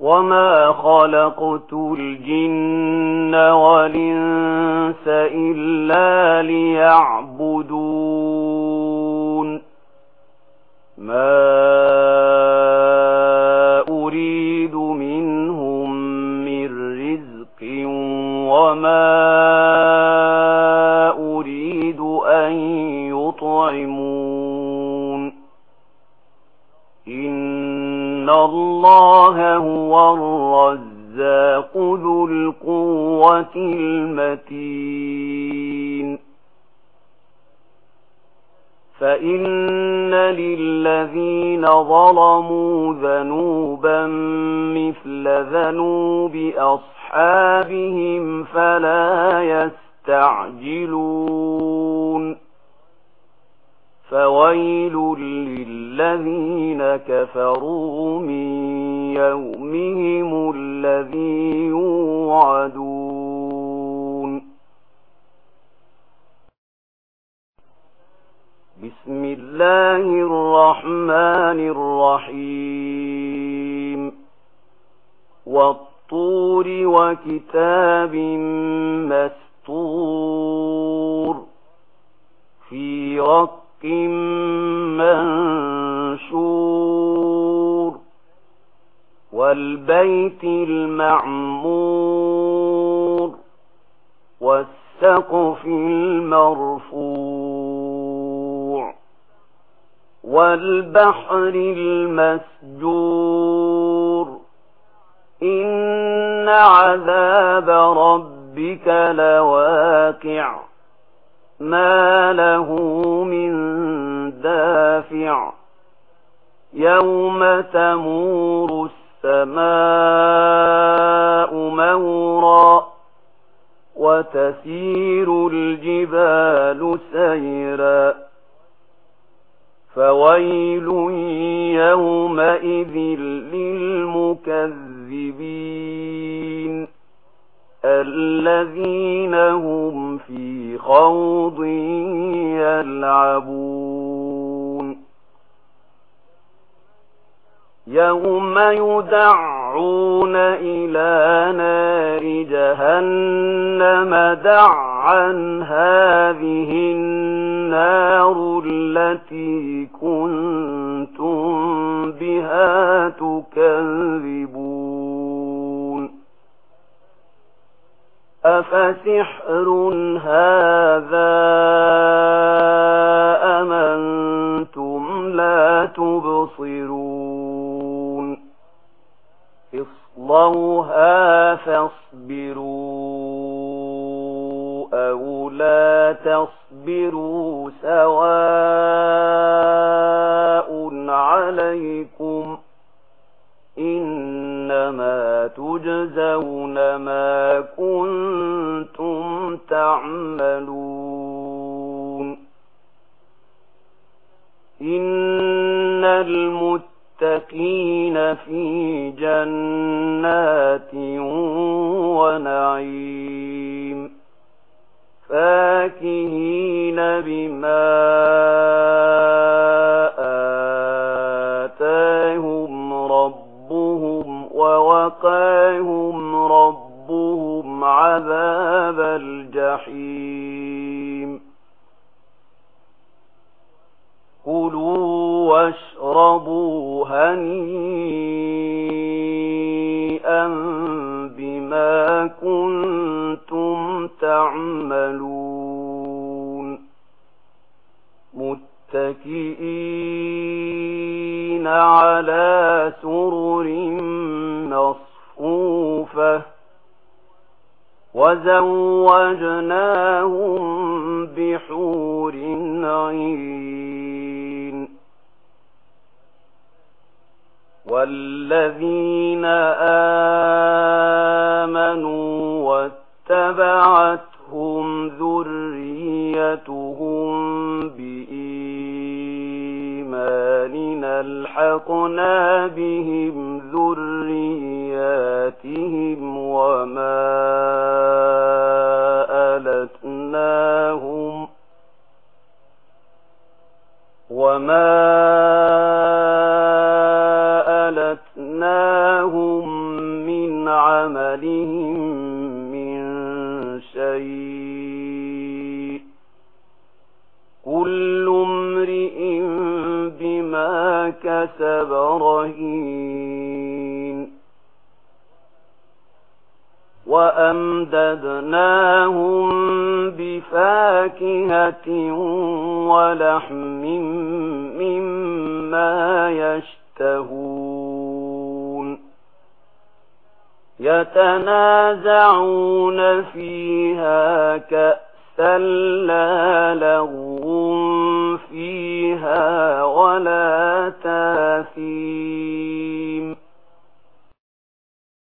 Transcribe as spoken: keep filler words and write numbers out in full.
وما خلقت الجن والإنس إلا ليعبدون ما أريد منهم من رزق وما أريد أن يطعمون إن الله هو الرزاق ذو القوة المتين فإن للذين ظلموا ذنوبا مثل ذنوب أصحابهم فلا يستعجلون فويل للذين كفروا من يومهم الذي يوعدون بسم الله الرحمن الرحيم والطور وكتاب مسطور في رق منشور والبيت المعمور والسقف المرفوع والبحر المسجور إن عذاب ربك لواقع ما له من دافع يوم تمور السماء مورا وتسير الجبال سيرا فويل يومئذ للمكذبين الذين هم في خوض يلعبون يوم يدعون إلى نار جهنم دعا هذه النار التي كنتم بها تكذبون أفسحر هذا أم أنتم لا تبصرون اصلوها فاصبروا أو لا تصبروا سواء عليكم إنما تجزون ما كنتم تعملون إن المتقين في جنات ونعيم فاكهين بما آتاهم ربهم ووقاهم ربهم عذاب الجحيم كلوا واشربوا هنيئا بما كنتم تعملون متكئين على سرر مصفوفة وزوجناهم بحور عين والذين آمنوا واتبعتهم ذريتهم بإيمان ألحقنا بهم ذرياتهم وما ألتناهم وما ألتناهم مالهم من شيء كل امرئ بما كسب رهين وأمددناهم بفاكهة ولحم مما يشتهون يتنازعون فيها كأسا لا لغو فيها ولا تاثيم